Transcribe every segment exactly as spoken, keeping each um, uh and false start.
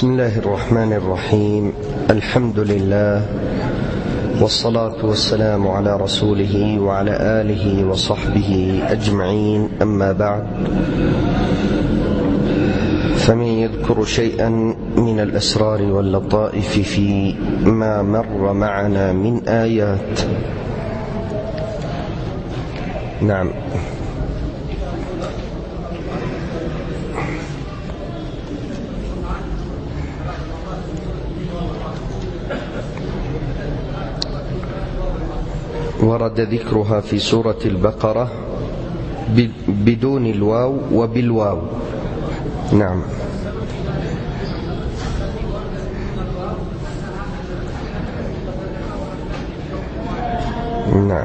بسم الله الرحمن الرحيم. الحمد لله والصلاة والسلام على رسوله وعلى آله وصحبه أجمعين، أما بعد، فمن يذكر شيئا من الأسرار واللطائف في ما مر معنا من آيات. نعم. ورد ذكرها في سورة البقرة بدون الواو وبالواو. نعم. نعم.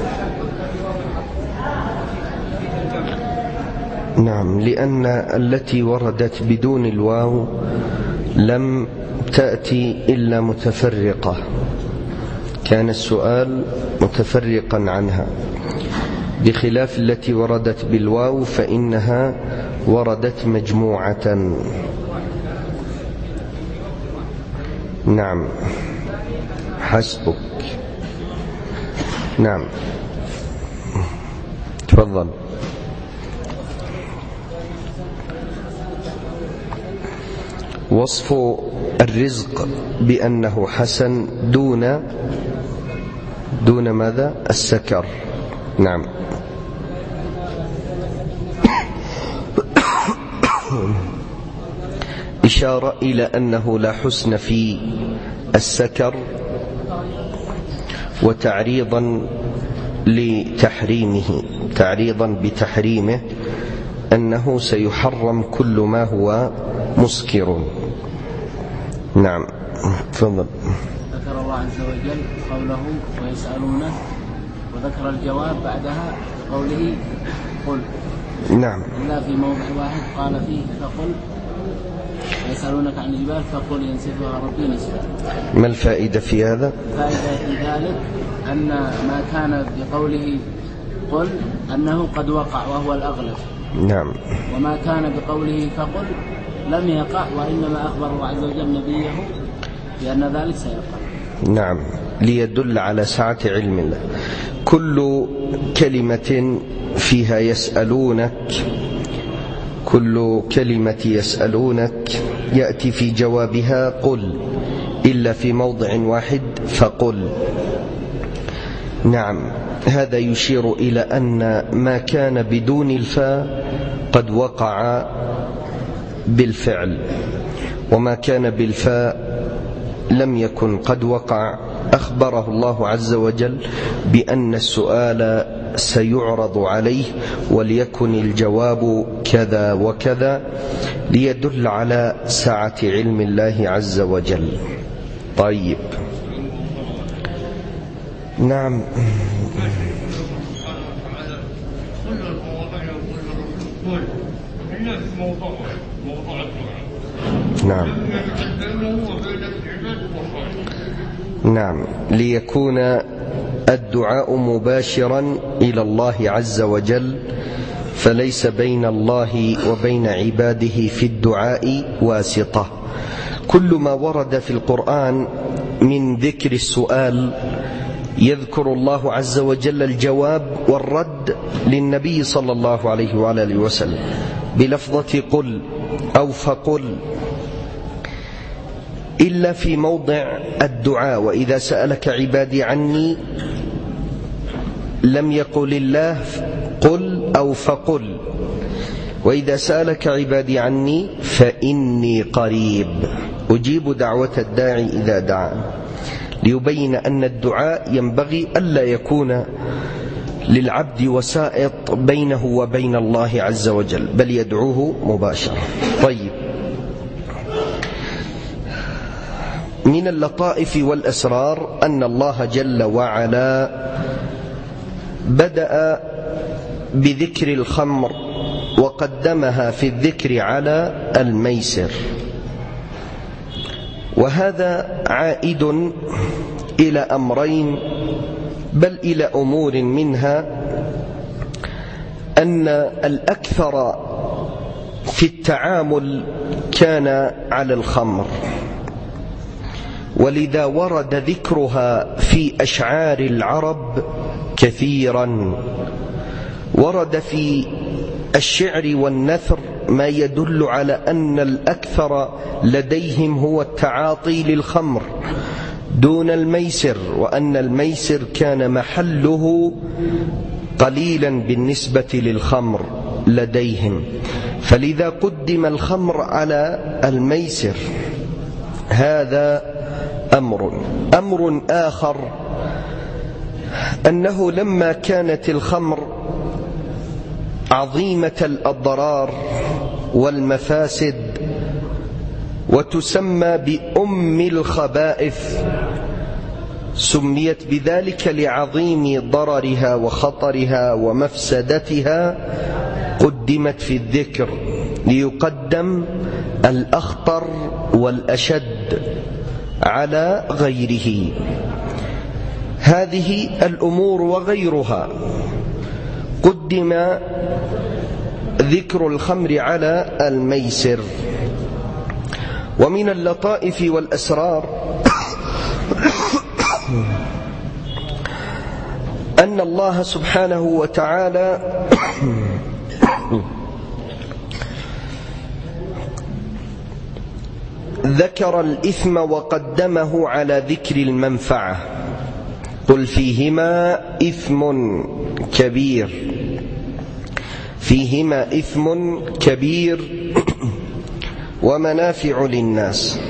نعم، لأن التي وردت بدون الواو لم تأتي إلا متفرقة، كان السؤال متفرقا عنها، بخلاف التي وردت بالواو فإنها وردت مجموعة. نعم، حسبك. نعم، تفضل. وصف الرزق بأنه حسن دون دون ماذا؟ السكر. نعم. إشارة إلى أنه لا حسن في السكر، وتعريضا لتحريمه، تعريضا بتحريمه، أنه سيحرم كل ما هو مسكر. نعم، تفضل. ذكر الله عز وجل قوله ويسألونه، وذكر الجواب بعدها بقوله قل. نعم. إلا في موضع واحد قال فيه فقل ويسألونك عن الجبال فقل ينسفها ربي نسفا. ما الفائدة في هذا؟ الفائدة في ذلك أن ما كان بقوله قل أنه قد وقع وهو الأغلب. نعم. وما كان بقوله فقل لم يقع، وإنما أخبر الله عز وجل نبيه بأن ذلك سيقع. نعم، ليدل على سعة علم الله. كل كلمة فيها يسألونك، كل كلمة يسألونك يأتي في جوابها قل، إلا في موضع واحد فقل. نعم، هذا يشير إلى أن ما كان بدون الفاء قد وقع بالفعل، وما كان بالفاء لم يكن قد وقع. أخبره الله عز وجل بأن السؤال سيعرض عليه وليكن الجواب كذا وكذا، ليدل على سعة علم الله عز وجل. طيب. نعم. نعم. نعم، ليكون الدعاء مباشرا إلى الله عز وجل، فليس بين الله وبين عباده في الدعاء واسطة. كل ما ورد في القرآن من ذكر السؤال يذكر الله عز وجل الجواب والرد للنبي صلى الله عليه وعلى آله وسلم بلفظة قل أو فقل، إلا في موضع الدعاء. وإذا سألك عبادي عني لم يقل الله قل أو فقل، وإذا سألك عبادي عني فإني قريب أجيب دعوة الداعي إذا دعان، ليبين أن الدعاء ينبغي ألا يكون للعبد وسائط بينه وبين الله عز وجل، بل يدعوه مباشرة. طيب. من اللطائف والأسرار أن الله جل وعلا بدأ بذكر الخمر وقدمها في الذكر على الميسر، وهذا عائد إلى أمرين، بل إلى أمور منها أن الأكثر في التعامل كان على الخمر، ولذا ورد ذكرها في أشعار العرب كثيرا. ورد في الشعر والنثر ما يدل على أن الأكثر لديهم هو التعاطي للخمر دون الميسر، وأن الميسر كان محله قليلا بالنسبة للخمر لديهم، فلذا قدم الخمر على الميسر. هذا أمر. أمر آخر أنه لما كانت الخمر عظيمة الأضرار والمفاسد وتسمى بأم الخبائث، سميت بذلك لعظيم ضررها وخطرها ومفسدتها، قدمت في الذكر ليقدم الأخطر والأشد على غيره. هذه الأمور وغيرها قدم ذكر الخمر على الميسر. ومن اللطائف والأسرار أن الله سبحانه وتعالى ذكر الإثم وقدمه على ذكر المنفعة. قل فيهما إثم كبير، فيهما إثم كبير ومنافع للناس.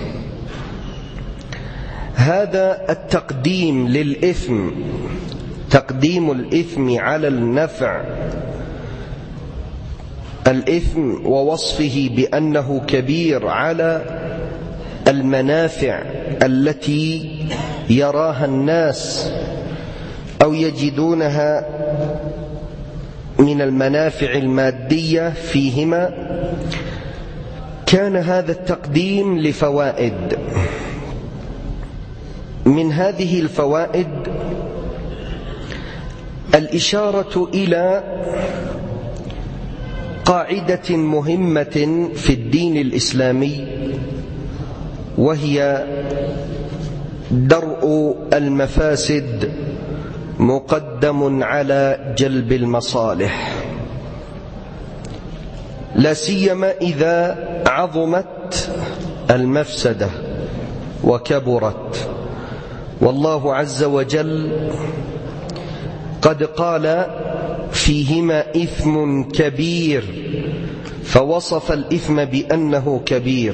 هذا التقديم للإثم، تقديم الإثم على النفع، الإثم ووصفه بأنه كبير على المنافع التي يراها الناس أو يجدونها من المنافع المادية فيهما. كان هذا التقديم لفوائد. من هذه الفوائد الإشارة إلى قاعدة مهمة في الدين الإسلامي، وهي درء المفاسد مقدم على جلب المصالح، لا سيما إذا عظمت المفسدة وكبرت. والله عز وجل قد قال فيهما إثم كبير، فوصف الإثم بأنه كبير.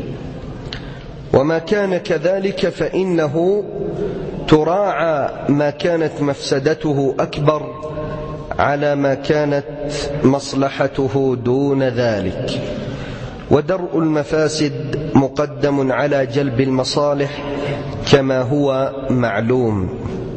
وما كان كذلك فإنه تراعى ما كانت مفسدته أكبر على ما كانت مصلحته دون ذلك. ودرء المفاسد مقدم على جلب المصالح كما هو معلوم.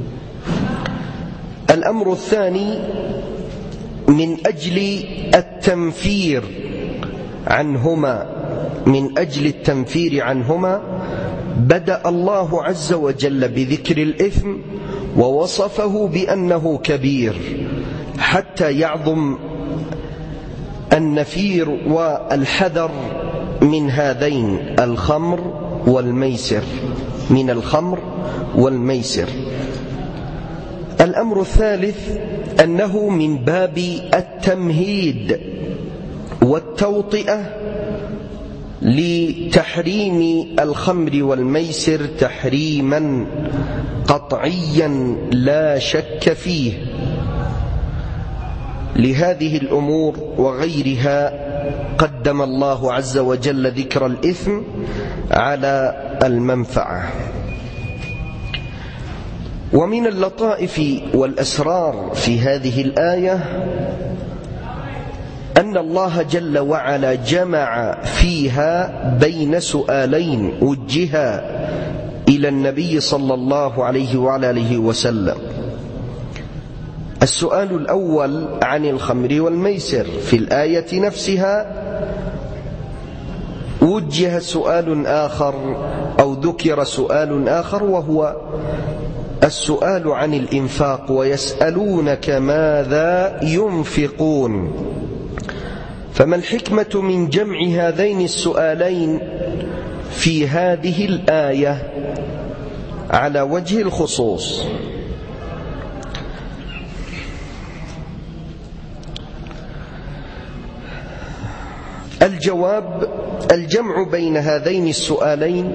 الأمر الثاني، من أجل التنفير عنهما من أجل التنفير عنهما بدأ الله عز وجل بذكر الإثم ووصفه بأنه كبير، حتى يعظم النفير والحذر من هذين الخمر والميسر، من الخمر والميسر. الأمر الثالث أنه من باب التمهيد والتوطئة لتحريم الخمر والميسر تحريما قطعيا لا شك فيه. لهذه الأمور وغيرها قدم الله عز وجل ذكر الإثم على المنفعة. ومن اللطائف والأسرار في هذه الآية أن الله جل وعلا جمع فيها بين سؤالين وجها إلى النبي صلى الله عليه وعلى آله وسلم. السؤال الأول عن الخمر والميسر في الآية نفسها، وجه سؤال آخر أو ذكر سؤال آخر، وهو السؤال عن الإنفاق، ويسألونك ماذا ينفقون. فما الحكمة من جمع هذين السؤالين في هذه الآية على وجه الخصوص؟ الجواب: الجمع بين هذين السؤالين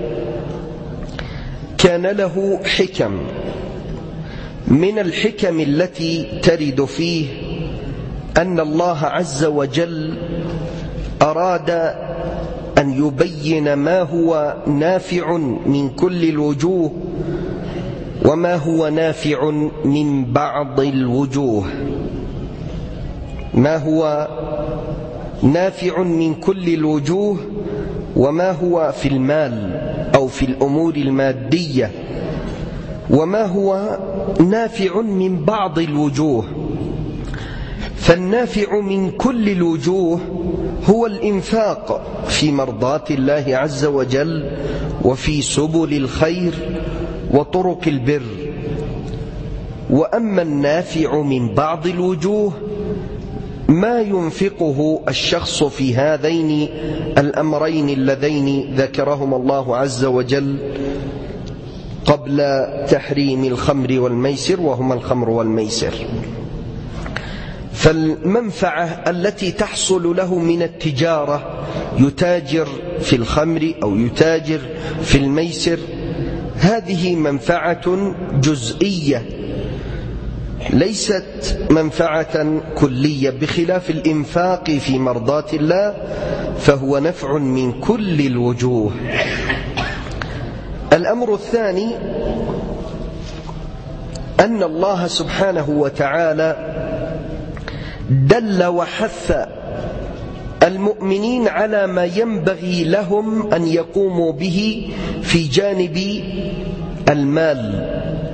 كان له حكم. من الحكم التي ترد فيه أن الله عز وجل أراد أن يبين ما هو نافع من كل الوجوه وما هو نافع من بعض الوجوه. ما هو نافع من كل الوجوه وما هو في المال أو في الأمور المادية، وما هو نافع من بعض الوجوه. فالنافع من كل الوجوه هو الإنفاق في مرضات الله عز وجل وفي سبل الخير وطرق البر. وأما النافع من بعض الوجوه ما ينفقه الشخص في هذين الأمرين اللذين ذكرهما الله عز وجل قبل تحريم الخمر والميسر، وهما الخمر والميسر. فالمنفعة التي تحصل له من التجارة، يتاجر في الخمر أو يتاجر في الميسر، هذه منفعة جزئية ليست منفعة كلية، بخلاف الإنفاق في مرضات الله فهو نفع من كل الوجوه. الأمر الثاني أن الله سبحانه وتعالى دل وحث المؤمنين على ما ينبغي لهم أن يقوموا به في جانب المال،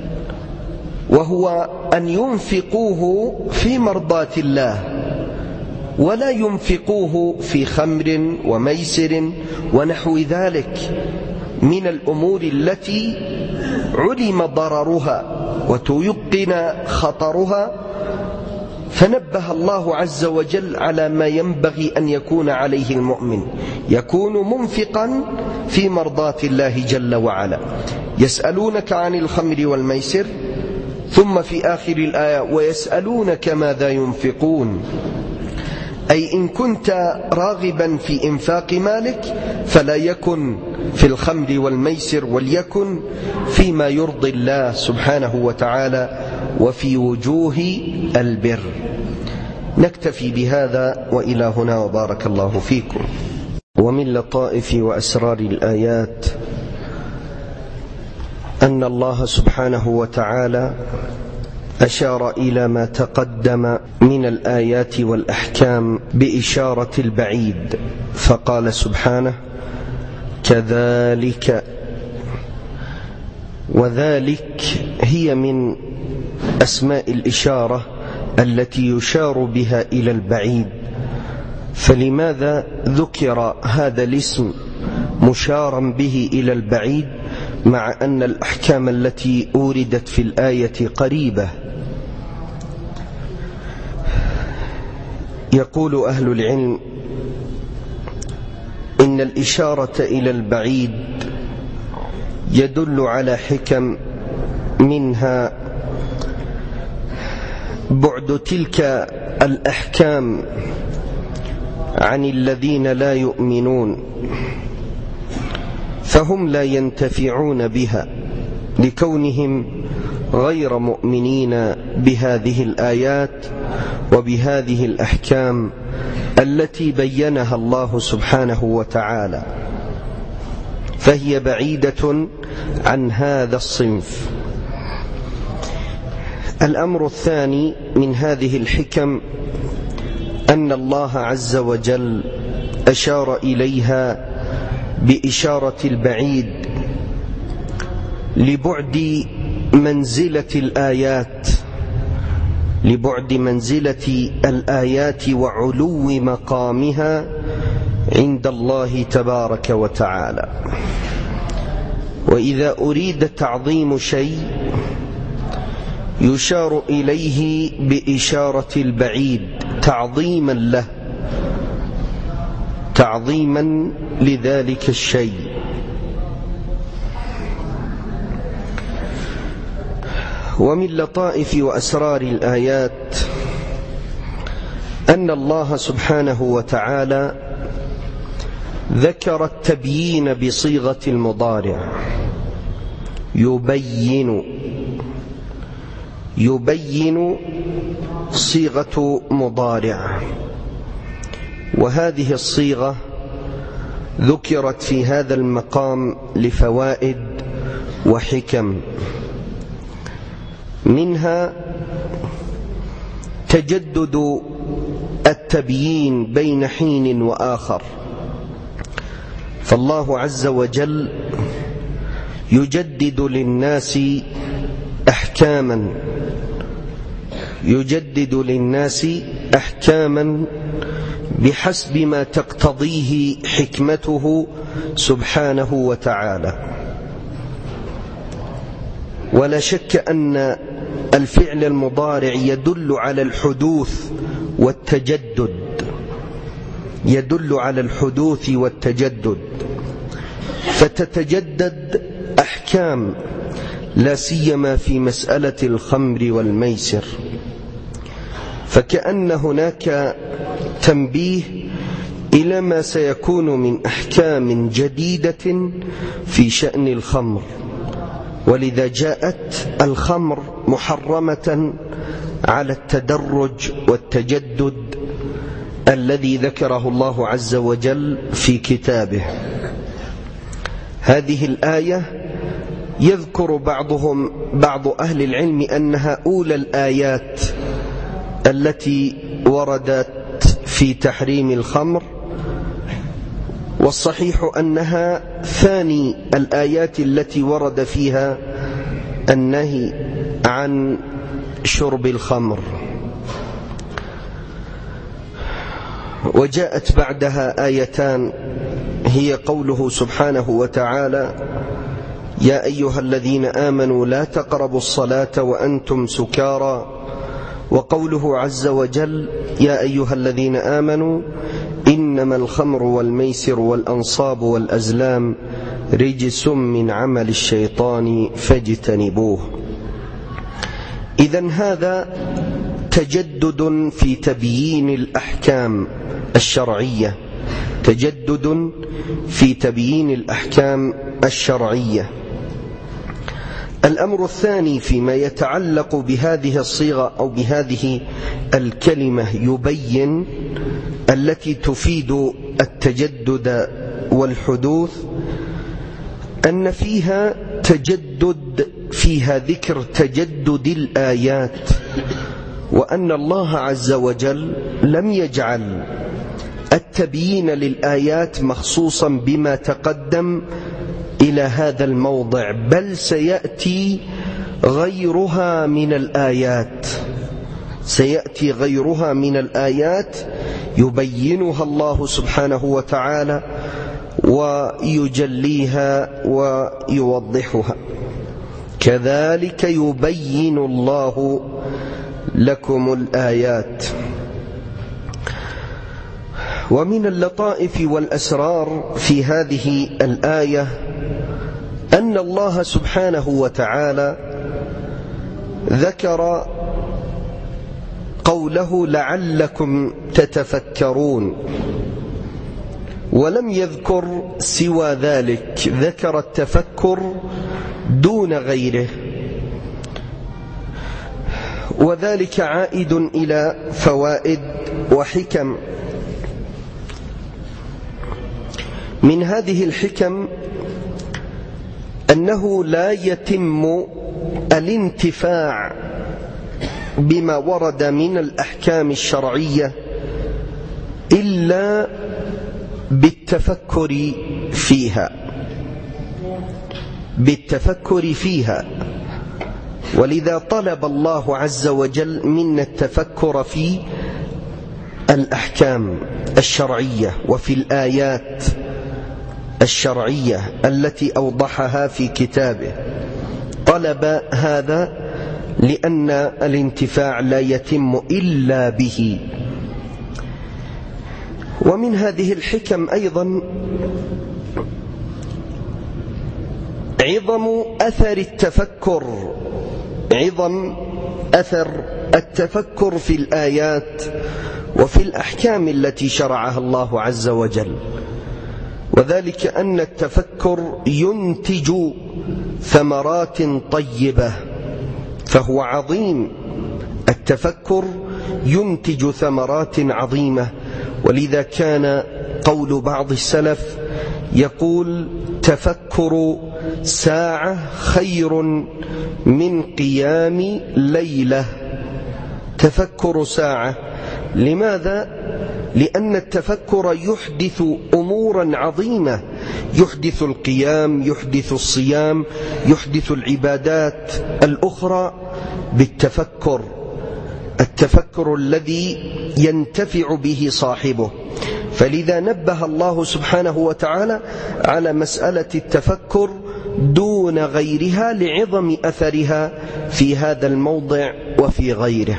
وهو أن ينفقوه في مرضات الله ولا ينفقوه في خمر وميسر ونحو ذلك من الأمور التي علم ضررها وتيقن خطرها. فنبه الله عز وجل على ما ينبغي أن يكون عليه المؤمن، يكون منفقا في مرضات الله جل وعلا. يسألونك عن الخمر والميسر، ثم في آخر الآية ويسألونك ماذا ينفقون، أي إن كنت راغبا في إنفاق مالك فلا يكن في الخمر والميسر، وليكن فيما يرضي الله سبحانه وتعالى وفي وجوه البر. نكتفي بهذا وإلى هنا، وبارك الله فيكم. ومن لطائف وأسرار الآيات أن الله سبحانه وتعالى أشار إلى ما تقدم من الآيات والأحكام بإشارة البعيد، فقال سبحانه: كذلك. وذلك هي من أسماء الإشارة التي يشار بها إلى البعيد. فلماذا ذكر هذا الاسم مشارا به إلى البعيد مع أن الأحكام التي أوردت في الآية قريبة؟ يقول أهل العلم إن الإشارة إلى البعيد يدل على حكم، منها بعد تلك الأحكام عن الذين لا يؤمنون، فهم لا ينتفعون بها لكونهم غير مؤمنين بهذه الآيات وبهذه الأحكام التي بينها الله سبحانه وتعالى، فهي بعيدة عن هذا الصنف. الأمر الثاني من هذه الحكم أن الله عز وجل أشار إليها بإشارة البعيد لبعد منزلة الآيات لبعد منزلة الآيات وعلو مقامها عند الله تبارك وتعالى. وإذا أريد تعظيم شيء يشار إليه بإشارة البعيد تعظيما له، تعظيما لذلك الشيء. ومن لطائف وأسرار الآيات أن الله سبحانه وتعالى ذكر التبيين بصيغة المضارع، يبين يبين صيغة مضارع، وهذه الصيغة ذكرت في هذا المقام لفوائد وحكم، منها تجدد التبيين بين حين وآخر، فالله عز وجل يجدد للناس أحكاما يجدد للناس أحكاما بحسب ما تقتضيه حكمته سبحانه وتعالى. ولا شك أن الفعل المضارع يدل على الحدوث والتجدد يدل على الحدوث والتجدد فتتجدد أحكام، لا سيما في مسألة الخمر والميسر، فكأن هناك تنبيه إلى ما سيكون من أحكام جديدة في شأن الخمر، ولذا جاءت الخمر محرمة على التدرج والتجدد الذي ذكره الله عز وجل في كتابه. هذه الآية يذكر بعضهم بعض أهل العلم أنها أولى الآيات التي وردت في تحريم الخمر، والصحيح أنها ثاني الآيات التي ورد فيها النهي عن شرب الخمر، وجاءت بعدها آيتان هي قوله سبحانه وتعالى: يا أيها الذين آمنوا لا تقربوا الصلاة وأنتم سكارى، وقوله عز وجل: يا أيها الذين آمنوا إنما الخمر والميسر والأنصاب والأزلام رجس من عمل الشيطان فاجتنبوه. إذن هذا تجدد في تبيين الأحكام الشرعية تجدد في تبيين الأحكام الشرعية. الأمر الثاني فيما يتعلق بهذه الصيغة أو بهذه الكلمة يبين التي تفيد التجدد والحدوث، أن فيها تجدد فيها ذكر تجدد الآيات، وأن الله عز وجل لم يجعل التبيين للآيات مخصوصا بما تقدم إلى هذا الموضع، بل سيأتي غيرها من الآيات سيأتي غيرها من الآيات يبينها الله سبحانه وتعالى ويجليها ويوضحها. كذلك يبين الله لكم الآيات. ومن اللطائف والأسرار في هذه الآية أن الله سبحانه وتعالى ذكر قوله لعلكم تتفكرون، ولم يذكر سوى ذلك، ذكر التفكر دون غيره، وذلك عائد إلى فوائد وحكم. من هذه الحكم أنه لا يتم الانتفاع بما ورد من الأحكام الشرعية إلا بالتفكر فيها بالتفكر فيها ولذا طلب الله عز وجل منا التفكر في الأحكام الشرعية وفي الآيات الشرعية التي أوضحها في كتابه. طلب هذا لأن الانتفاع لا يتم إلا به. ومن هذه الحكم أيضا عظم أثر التفكر عظم أثر التفكر في الآيات وفي الأحكام التي شرعها الله عز وجل، وذلك أن التفكر ينتج ثمرات طيبة، فهو عظيم. التفكر ينتج ثمرات عظيمة، ولذا كان قول بعض السلف يقول: تفكر ساعة خير من قيام ليلة. تفكر ساعة، لماذا؟ لأن التفكر يحدث أمورا عظيمة، يحدث القيام، يحدث الصيام، يحدث العبادات الأخرى بالتفكر، التفكر الذي ينتفع به صاحبه. فلذا نبه الله سبحانه وتعالى على مسألة التفكر دون غيرها لعظم أثرها في هذا الموضع وفي غيره.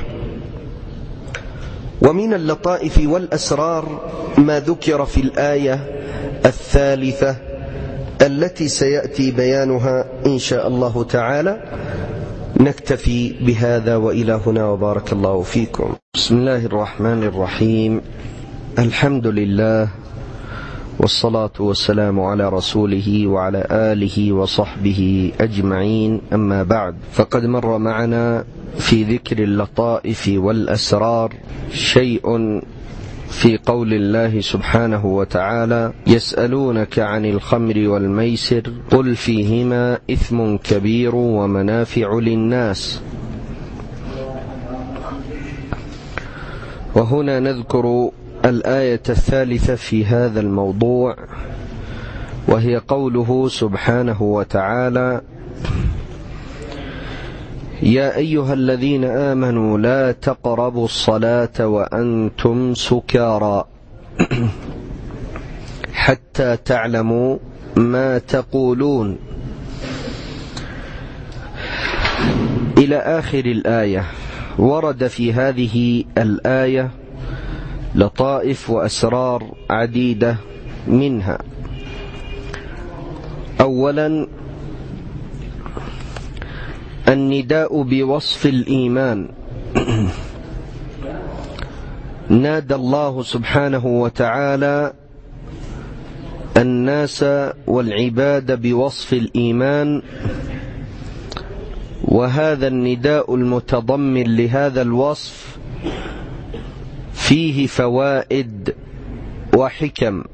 ومن اللطائف والأسرار ما ذكر في الآية الثالثة التي سيأتي بيانها إن شاء الله تعالى. نكتفي بهذا وإلى هنا، وبارك الله فيكم. بسم الله الرحمن الرحيم. الحمد لله، والصلاة والسلام على رسوله وعلى آله وصحبه أجمعين، أما بعد، فقد مر معنا في ذكر اللطائف والأسرار شيء في قول الله سبحانه وتعالى: يسألونك عن الخمر والميسر قل فيهما إثم كبير ومنافع للناس. وهنا نذكر الآية الثالثة في هذا الموضوع، وهي قوله سبحانه وتعالى: يا أيها الذين آمنوا لا تقربوا الصلاة وأنتم سكارى حتى تعلموا ما تقولون، إلى آخر الآية. ورد في هذه الآية لطائف وأسرار عديدة، منها: أولا النداء بوصف الإيمان. نادى الله سبحانه وتعالى الناس والعباد بوصف الإيمان، وهذا النداء المتضمن لهذا الوصف فيه فوائد وحكم.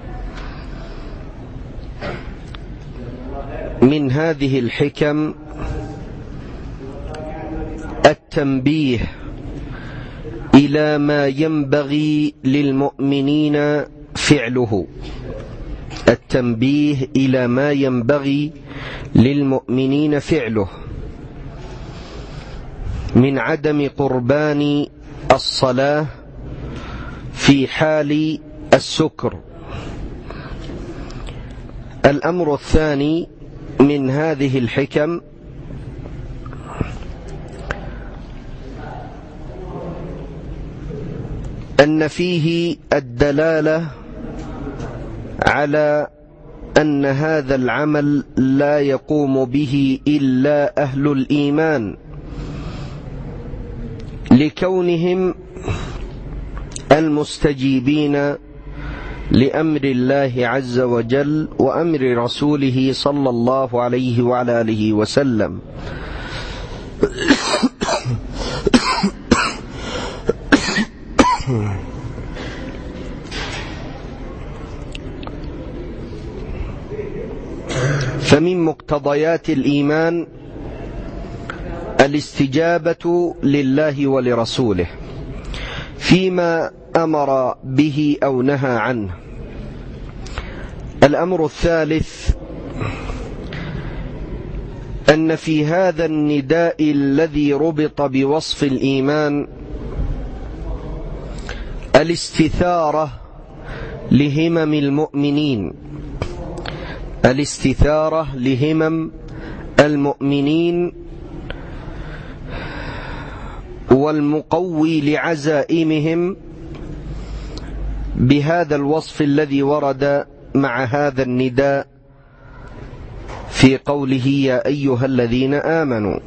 من هذه الحكم التنبيه إلى ما ينبغي للمؤمنين فعله، التنبيه إلى ما ينبغي للمؤمنين فعله من عدم قربان الصلاة في حال السكر. الأمر الثاني من هذه الحكم أن فيه الدلالة على أن هذا العمل لا يقوم به إلا أهل الإيمان، لكونهم المستجيبين لأمر الله عز وجل وأمر رسوله صلى الله عليه وعلى آله وسلم. فمن مقتضيات الإيمان الاستجابة لله ولرسوله فيما أمر به أو نهى عنه. الأمر الثالث أن في هذا النداء الذي ربط بوصف الإيمان الاستثارة لهمم المؤمنين، الاستثارة لهمم المؤمنين والمقوي لعزائمهم بهذا الوصف الذي ورد مع هذا النداء في قوله يا أيها الذين آمنوا.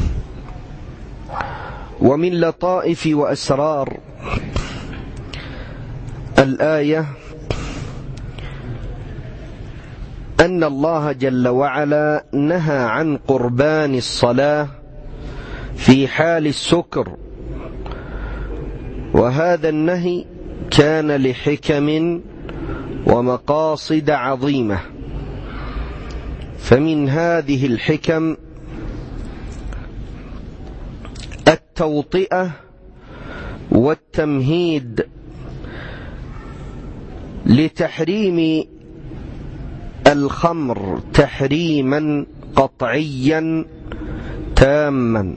ومن لطائف وأسرار الآية أن الله جل وعلا نهى عن قربان الصلاة في حال السكر، وهذا النهي كان لحكم ومقاصد عظيمة. فمن هذه الحكم التوطئة والتمهيد لتحريم الخمر تحريما قطعيا تاما،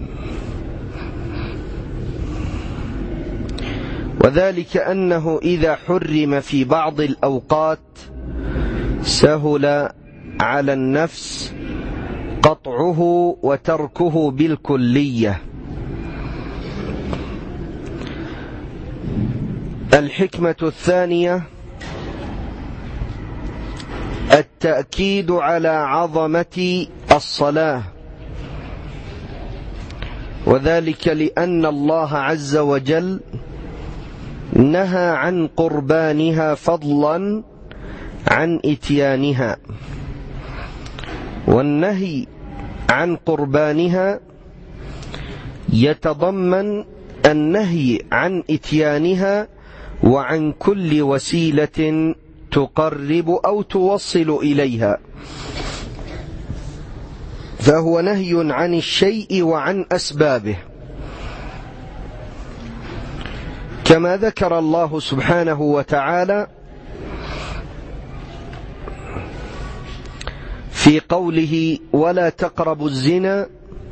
وذلك أنه إذا حرم في بعض الأوقات سهل على النفس قطعه وتركه بالكلية. الحكمة الثانية التأكيد على عظمة الصلاة، وذلك لأن الله عز وجل نهى عن قربانها فضلا عن إتيانها، والنهي عن قربانها يتضمن النهي عن إتيانها وعن كل وسيلة تقرب أو توصل إليها، فهو نهي عن الشيء وعن أسبابه، كما ذكر الله سبحانه وتعالى في قوله ولا تقربوا الزنا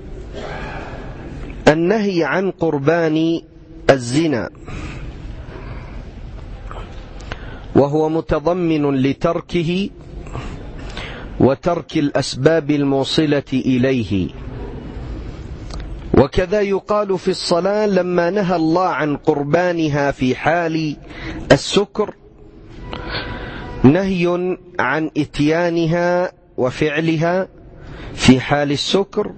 النهي عن قربان الزنا، وهو متضمن لتركه وترك الأسباب الموصلة إليه. وكذا يقال في الصلاة لما نهى الله عن قربانها في حال السكر نهي عن إتيانها وفعلها في حال السكر،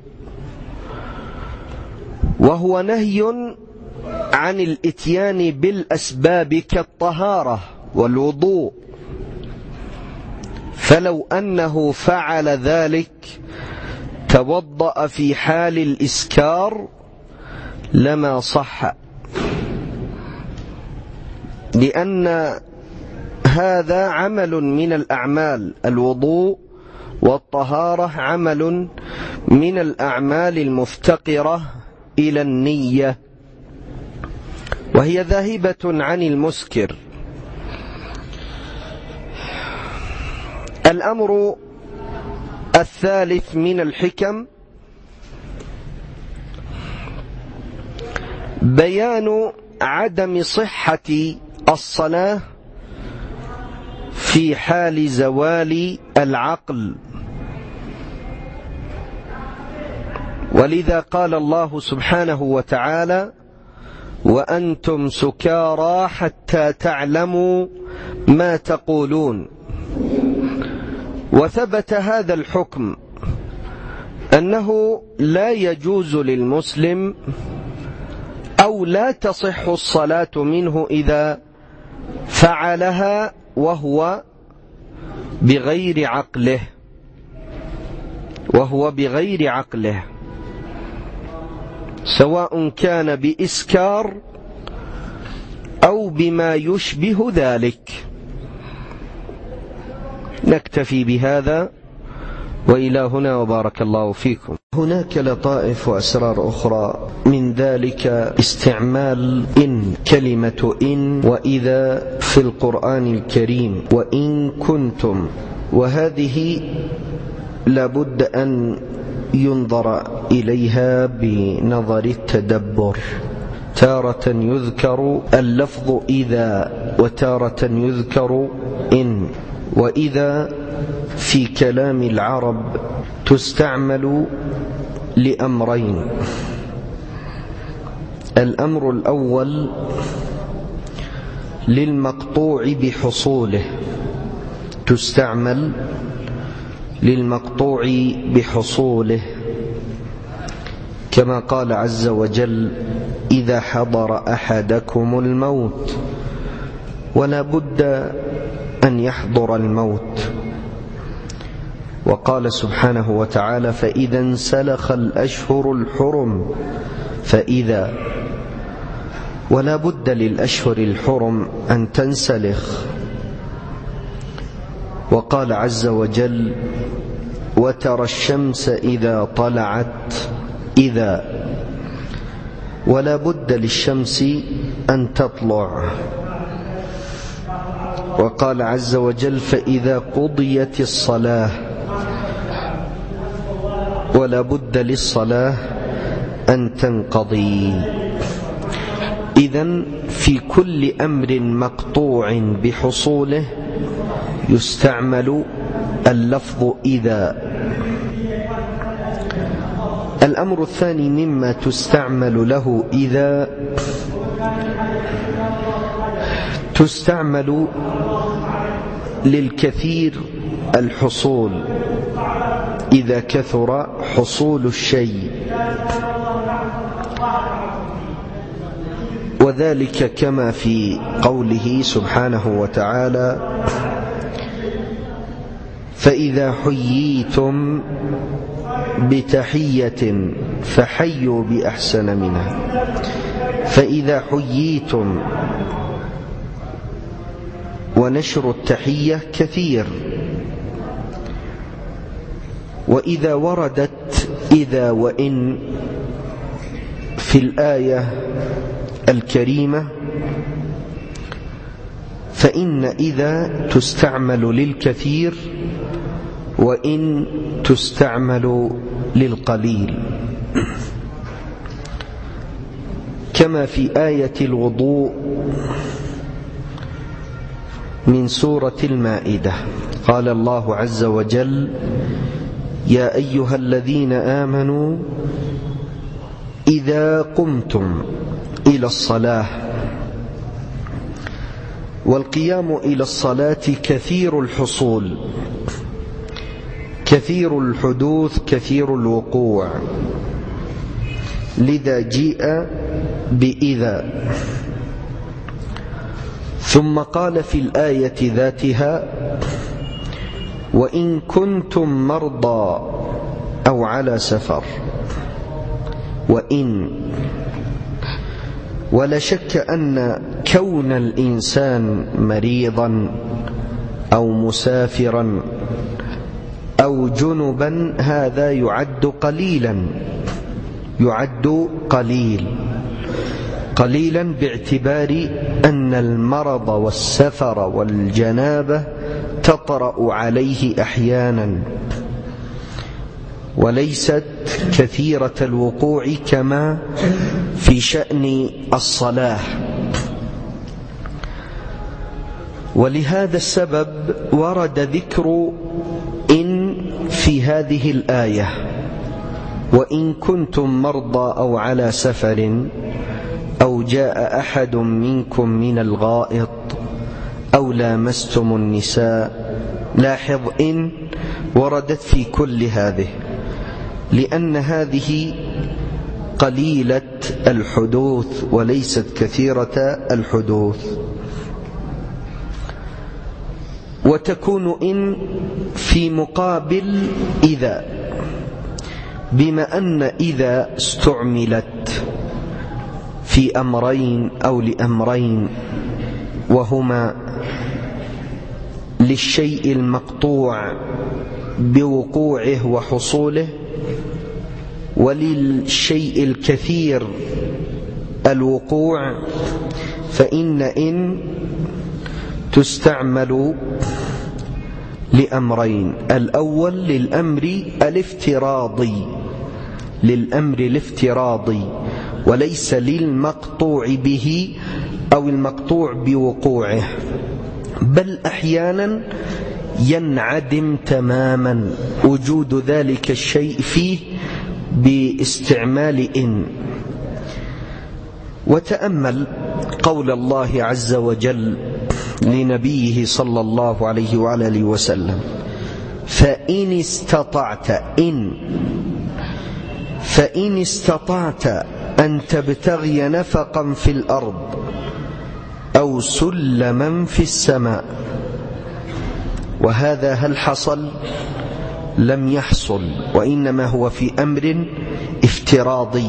وهو نهي عن الإتيان بالأسباب كالطهارة والوضوء، فلو أنه فعل ذلك توضأ في حال الإسكار لما صح، لأن هذا عمل من الأعمال، الوضوء والطهارة عمل من الأعمال المفتقرة إلى النية، وهي ذاهبة عن المسكر. الأمر الثالث من الحكم بيان عدم صحة الصلاة في حال زوال العقل، ولذا قال الله سبحانه وتعالى وأنتم سكارى حتى تعلموا ما تقولون. وثبت هذا الحكم أنه لا يجوز للمسلم أو لا تصح الصلاة منه إذا فعلها وهو بغير عقله وهو بغير عقله سواء كان بإسكار أو بما يشبه ذلك. نكتفي بهذا وإلى هنا وبارك الله فيكم. هناك لطائف وأسرار أخرى، من ذلك استعمال إن، كلمة إن وإذا في القرآن الكريم، وإن كنتم، وهذه لابد أن ينظر إليها بنظر التدبر. تارة يذكر اللفظ إذا وتارة يذكر إن، وإذا في كلام العرب تستعمل لأمرين. الأمر الأول للمقطوع بحصوله، تستعمل للمقطوع بحصوله، كما قال عز وجل: إذا حضر أحدكم الموت، ولا بد أن يحضر الموت. وقال سبحانه وتعالى: فإذا انسلخ الأشهر الحرم، فإذا، ولا بد للأشهر الحرم أن تنسلخ. وقال عز وجل: وترى الشمس إذا طلعت، إذا، ولا بد للشمس أن تطلع. وقال عز وجل: فإذا قضيت الصلاة، ولا بد للصلاة أن تنقضي. إذن في كل أمر مقطوع بحصوله يستعمل اللفظ إذا. الأمر الثاني مما تستعمل له إذا، تستعمل للكثير الحصول، إذا كثر حصول الشيء، وذلك كما في قوله سبحانه وتعالى: فإذا حييتم بتحية فحيوا بأحسن منها. فإذا حييتم، ونشر التحية كثير. وإذا وردت إذا وإن في الآية الكريمة، فإن إذا تستعمل للكثير، وإن تستعمل للقليل، كما في آية الوضوء من سورة المائدة. قال الله عز وجل: يا أيها الذين آمنوا إذا قمتم إلى الصلاة. والقيام إلى الصلاة كثير الحصول، كثير الحدوث، كثير الوقوع، لذا جيء بإذا. ثم قال في الآية ذاتها: وإن كنتم مرضى أو على سفر. وإن، ولا شك أن كون الإنسان مريضا أو مسافرا أو جنبا هذا يعد قليلا، يعد قليل قليلا باعتبار أن المرض والسفر والجنابة تطرأ عليه أحيانا، وليست كثيرة الوقوع كما في شأن الصلاة. ولهذا السبب ورد ذكر إن في هذه الآية: وإن كنتم مرضى أو على سفر أو جاء أحد منكم من الغائط أو لامستم النساء. لاحظ إن وردت في كل هذه، لأن هذه قليلة الحدوث وليست كثيرة الحدوث. وتكون إن في مقابل إذا، بما أن إذا استعملت في أمرين أو لأمرين، وهما للشيء المقطوع بوقوعه وحصوله، وللشيء الكثير الوقوع، فإن إن تستعمل لأمرين: الأول للأمر الافتراضي، للأمر الافتراضي، وليس للمقطوع به أو المقطوع بوقوعه، بل أحيانا ينعدم تماما وجود ذلك الشيء فيه باستعمال إن. وتأمل قول الله عز وجل لنبيه صلى الله عليه وعلى آله وسلم: فإن استطعت إن فإن استطعت أن تبتغي نفقا في الأرض أو سلما في السماء. وهذا هل حصل؟ لم يحصل، وإنما هو في أمر افتراضي.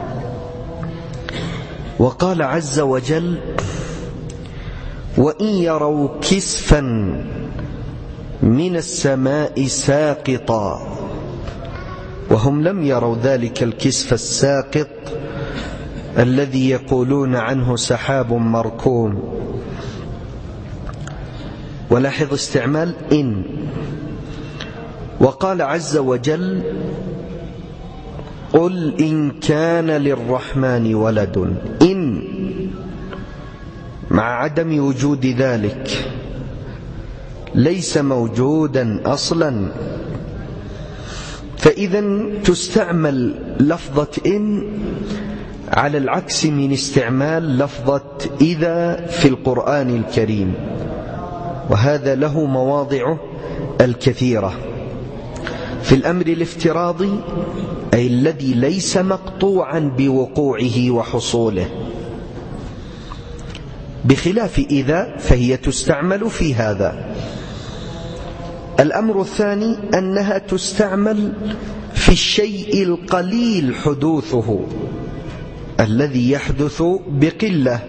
وقال عز وجل: وإن يروا كسفا من السماء ساقطا، وهم لم يروا ذلك الكسف الساقط الذي يقولون عنه سحاب مركوم. ولاحظ استعمال إن. وقال عز وجل: قل إن كان للرحمن ولد، إن مع عدم وجود ذلك، ليس موجودا أصلا. فإذا تستعمل لفظة إن على العكس من استعمال لفظة إذا في القرآن الكريم، وهذا له مواضعه الكثيرة. في الأمر الافتراضي، أي الذي ليس مقطوعا بوقوعه وحصوله، بخلاف إذا فهي تستعمل في هذا. الأمر الثاني أنها تستعمل في الشيء القليل حدوثه، الذي يحدث بقلة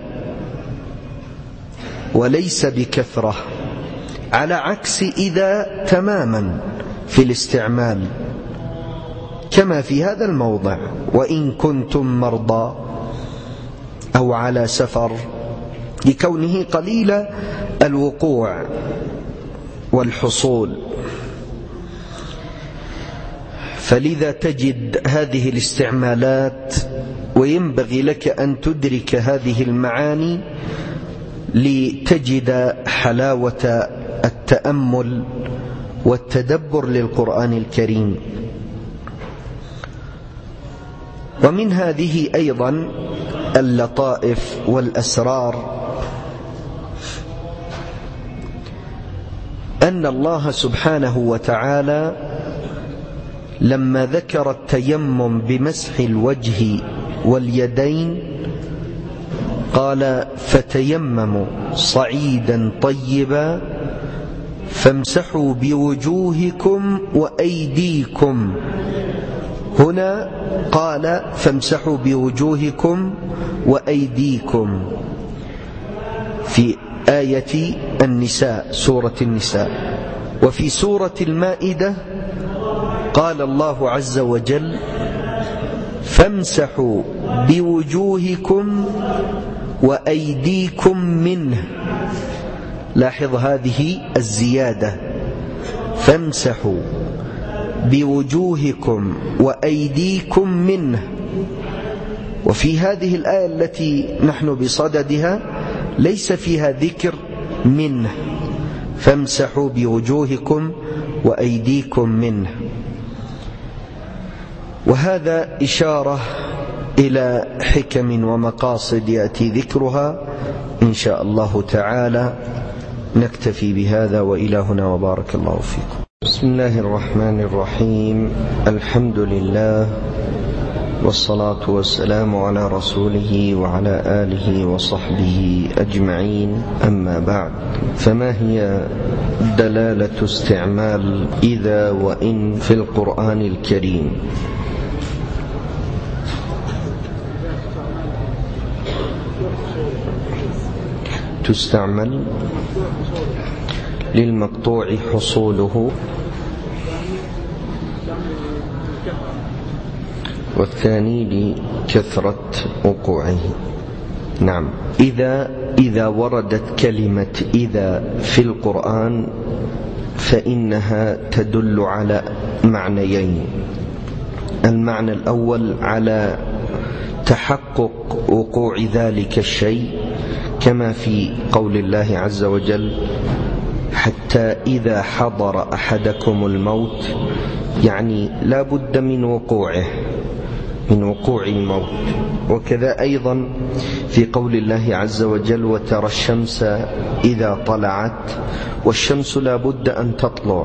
وليس بكثرة، على عكس إذا تماما في الاستعمال، كما في هذا الموضع: وإن كنتم مرضى أو على سفر، لكونه قليل الوقوع والحصول. فلذا تجد هذه الاستعمالات، وينبغي لك أن تدرك هذه المعاني لتجد حلاوة التأمل والتدبر للقرآن الكريم. ومن هذه أيضا اللطائف والأسرار أن الله سبحانه وتعالى لما ذكر التيمم بمسح الوجه واليدين قال: فتيمموا صعيدا طيبا فامسحوا بوجوهكم وأيديكم. هنا قال: فامسحوا بوجوهكم وأيديكم في آية النساء، سورة النساء. وفي سورة المائدة قال الله عز وجل: فامسحوا بوجوهكم وأيديكم منه. لاحظ هذه الزيادة: فامسحوا بوجوهكم وأيديكم منه. وفي هذه الآية التي نحن بصددها ليس فيها ذكر منه، فامسحوا بوجوهكم وأيديكم منه. وهذا إشارة إلى حكم ومقاصد يأتي ذكرها إن شاء الله تعالى. نكتفي بهذا، وإلى هنا، وبارك الله فيكم. بسم الله الرحمن الرحيم. الحمد لله، والصلاة والسلام على رسوله وعلى آله وصحبه أجمعين. أما بعد، فما هي دلالة استعمال إذا وإن في القرآن الكريم؟ تستعمل للمقطوع حصوله، والثاني لكثرة وقوعه. نعم. إذا إذا وردت كلمة إذا في القرآن فإنها تدل على معنيين. المعنى الأول على تحقق وقوع ذلك الشيء، كما في قول الله عز وجل: حتى إذا حضر أحدكم الموت، يعني لا بد من وقوعه، من وقوع الموت. وكذا أيضا في قول الله عز وجل وترى الشمس إذا طلعت، والشمس لا بد أن تطلع.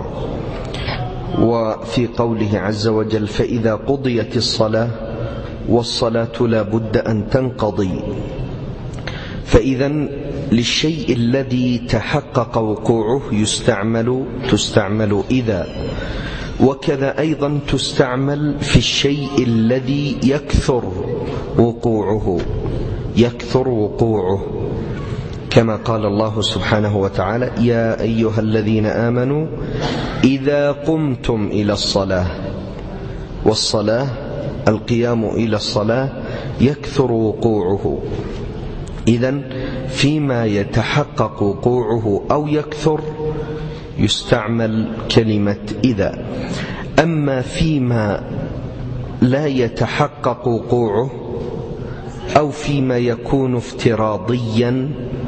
وفي قوله عز وجل فإذا قضيت الصلاة، والصلاة لا بد أن تنقضي. فإذا للشيء الذي تحقق وقوعه يستعمل تستعمل إذا. وكذا أيضا تستعمل في الشيء الذي يكثر وقوعه يكثر وقوعه كما قال الله سبحانه وتعالى يا أيها الذين آمنوا إذا قمتم إلى الصلاة. والصلاة القيام إلى الصلاة يكثر وقوعه. إذن فيما يتحقق وقوعه أو يكثر يستعمل كلمة إذا. أما فيما لا يتحقق وقوعه أو فيما يكون افتراضيا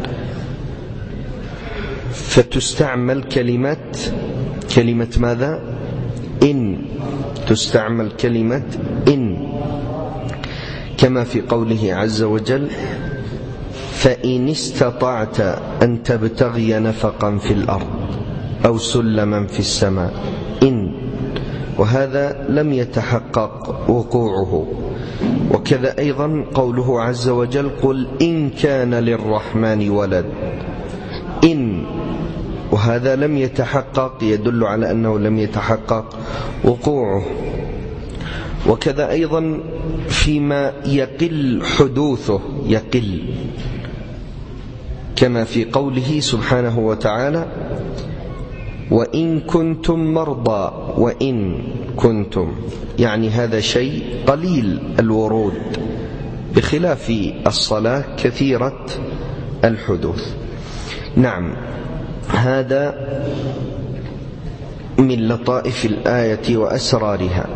فتستعمل كلمة كلمة ماذا؟ إن. تستعمل كلمة إن، كما في قوله عز وجل فإن استطعت أن تبتغي نفقا في الأرض أو سلما في السماء. إن، وهذا لم يتحقق وقوعه. وكذا أيضا قوله عز وجل قل إن كان للرحمن ولد. إن، وهذا لم يتحقق، يدل على أنه لم يتحقق وقوعه. وكذا أيضا فيما يقل حدوثه يقل، كما في قوله سبحانه وتعالى وإن كنتم مرضى. وإن كنتم يعني هذا شيء قليل الورود، بخلاف الصلاة كثيرة الحدوث. نعم، هذا من لطائف الآية وأسرارها.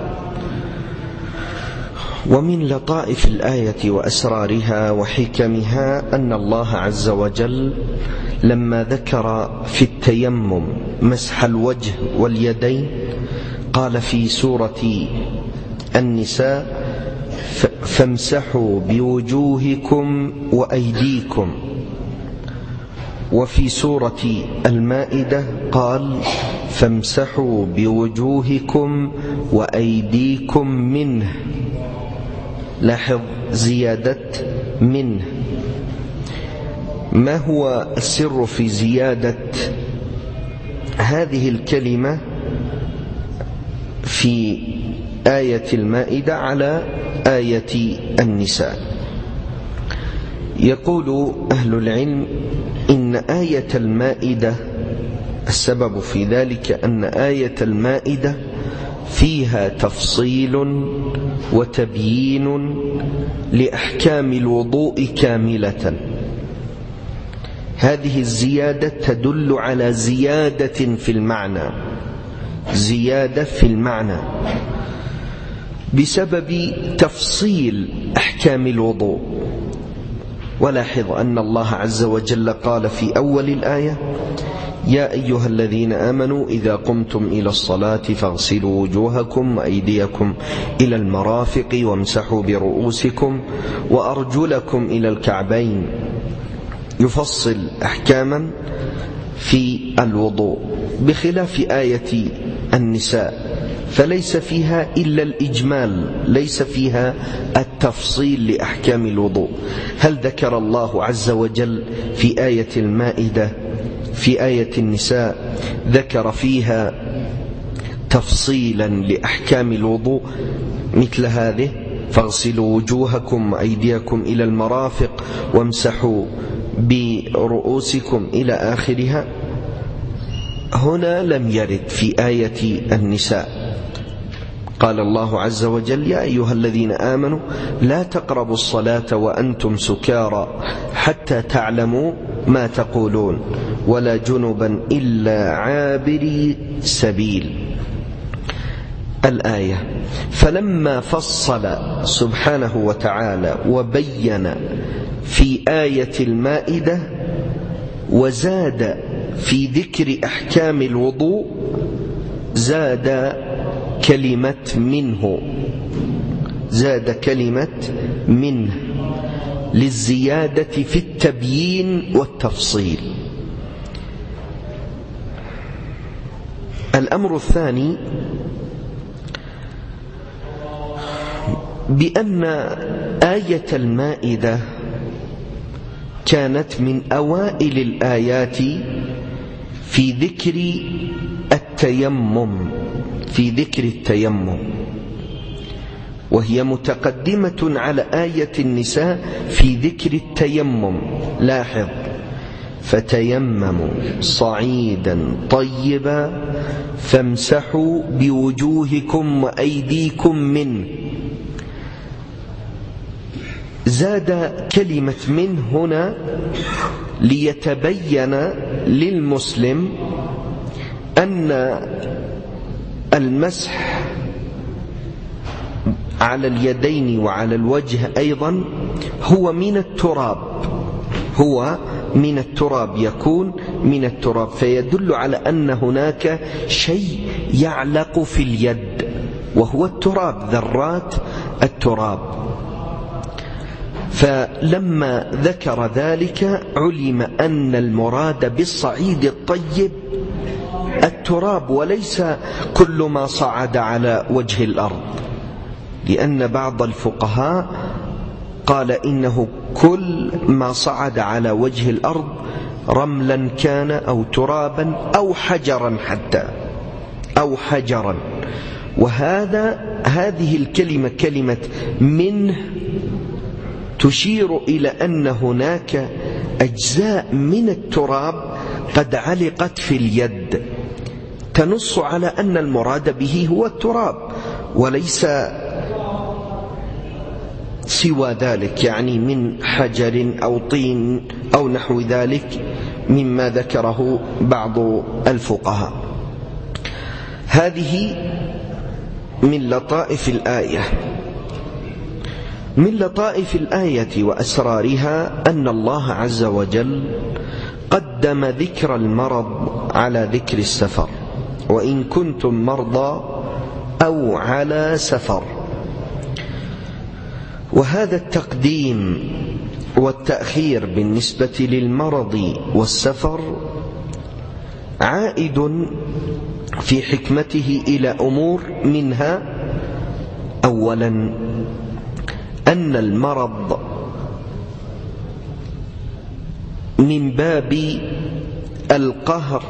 ومن لطائف الآية وأسرارها وحكمها أن الله عز وجل لما ذكر في التيمم مسح الوجه واليدين قال في سورة النساء فامسحوا بوجوهكم وأيديكم. وفي سورة المائدة قال فامسحوا بوجوهكم وأيديكم منه. لاحظ زيادة منه. ما هو السر في زيادة هذه الكلمة في آية المائدة على آية النساء؟ يقول أهل العلم إن آية المائدة السبب في ذلك أن آية المائدة فيها تفصيل وتبيين لأحكام الوضوء كاملة. هذه الزيادة تدل على زيادة في المعنى زيادة في المعنى بسبب تفصيل أحكام الوضوء. ولاحظ أن الله عز وجل قال في أول الآية يا أيها الذين آمنوا إذا قمتم إلى الصلاة فاغسلوا وجوهكم وأيديكم إلى المرافق وامسحوا برؤوسكم وأرجلكم إلى الكعبين. يفصل أحكاما في الوضوء، بخلاف آية النساء فليس فيها إلا الإجمال، ليس فيها التفصيل لأحكام الوضوء. هل ذكر الله عز وجل في آية المائدة في آية النساء ذكر فيها تفصيلا لأحكام الوضوء مثل هذه فاغسلوا وجوهكم وأيديكم إلى المرافق وامسحوا برؤوسكم إلى آخرها؟ هنا لم يرد في آية النساء. قال الله عز وجل يا أيها الذين آمنوا لا تقربوا الصلاة وأنتم سكارى حتى تعلموا ما تقولون ولا جنبا إلا عابري سبيل الآية. فلما فصل سبحانه وتعالى وبين في آية المائدة وزاد في ذكر أحكام الوضوء زاد كلمة منه زاد كلمة منه للزيادة في التبيين والتفصيل. الأمر الثاني بأن آية المائدة كانت من أوائل الآيات في ذكر التيمم في ذكر التيمم وهي متقدمة على آية النساء في ذكر التيمم. لاحظ: فتيمموا صعيدا طيبا فامسحوا بوجوهكم وأيديكم منه. زاد كلمة من هنا ليتبين للمسلم أن المسح على اليدين وعلى الوجه أيضا هو من التراب هو من التراب يكون من التراب، فيدل على أن هناك شيء يعلق في اليد وهو التراب، ذرات التراب. فلما ذكر ذلك علم أن المراد بالصعيد الطيب التراب وليس كل ما صعد على وجه الأرض، لأن بعض الفقهاء قال إنه كل ما صعد على وجه الأرض رملا كان أو ترابا أو حجرا حتى أو حجرا. وهذا هذه الكلمة كلمة منه تشير إلى أن هناك أجزاء من التراب قد علقت في اليد تنص على أن المراد به هو التراب وليس سوى ذلك، يعني من حجر أو طين أو نحو ذلك مما ذكره بعض الفقهاء. هذه من لطائف الآية. من لطائف الآية وأسرارها أن الله عز وجل قدم ذكر المرض على ذكر السفر، وإن كنتم مرضى أو على سفر. وهذا التقديم والتأخير بالنسبة للمرض والسفر عائد في حكمته إلى أمور، منها أولا أن المرض من باب القهر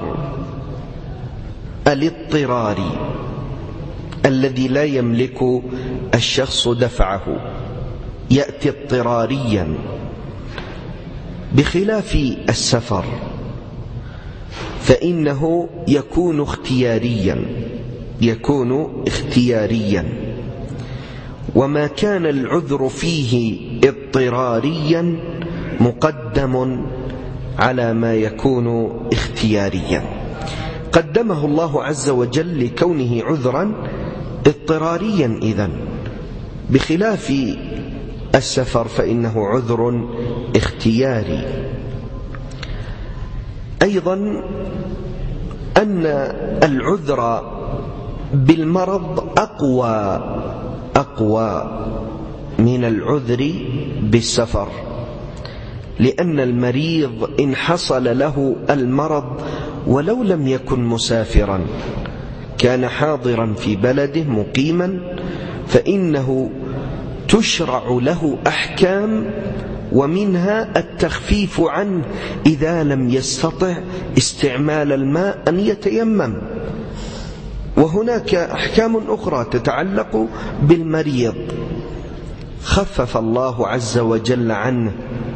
الاضطراري الذي لا يملك الشخص دفعه، يأتي اضطراريا، بخلاف السفر فإنه يكون اختياريا يكون اختياريا وما كان العذر فيه اضطراريا مقدم على ما يكون اختياريا. قدمه الله عز وجل لكونه عذرا اضطراريا إذن، بخلاف السفر فإنه عذر اختياري. أيضا أن العذر بالمرض أقوى أقوى من العذر بالسفر، لأن المريض إن حصل له المرض ولو لم يكن مسافرا، كان حاضرا في بلده مقيما، فإنه تشرع له أحكام، ومنها التخفيف عنه إذا لم يستطع استعمال الماء أن يتيمم. وهناك أحكام أخرى تتعلق بالمريض خفف الله عز وجل عنه،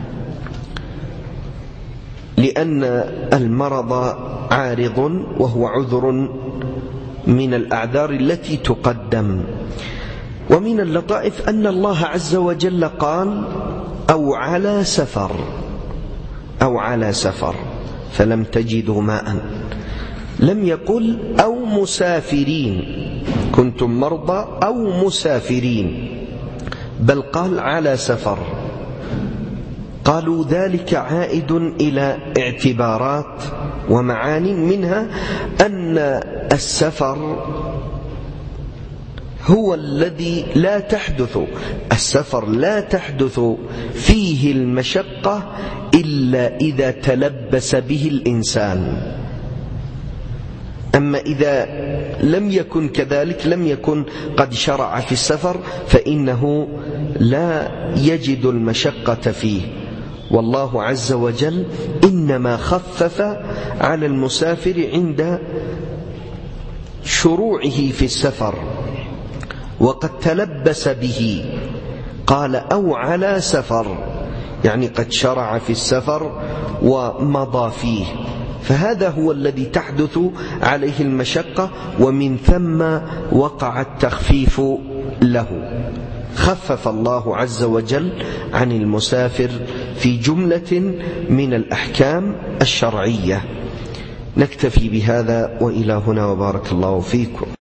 لأن المرض عارض وهو عذر من الأعذار التي تقدم. ومن اللطائف أن الله عز وجل قال أو على سفر أو على سفر فلم تجدوا ماء، لم يقل أو مسافرين، كنتم مرضى أو مسافرين، بل قال على سفر. قالوا ذلك عائد إلى اعتبارات ومعاني، منها أن السفر هو الذي لا تحدث السفر لا تحدث فيه المشقة إلا إذا تلبس به الإنسان. أما إذا لم يكن كذلك، لم يكن قد شرع في السفر، فإنه لا يجد المشقة فيه. والله عز وجل إنما خفف على المسافر عند شروعه في السفر وقد تلبس به، قال أو على سفر، يعني قد شرع في السفر ومضى فيه، فهذا هو الذي تحدث عليه المشقة، ومن ثم وقع التخفيف له. خفف الله عز وجل عن المسافر في جملة من الأحكام الشرعية. نكتفي بهذا، وإلى هنا، وبارك الله فيكم.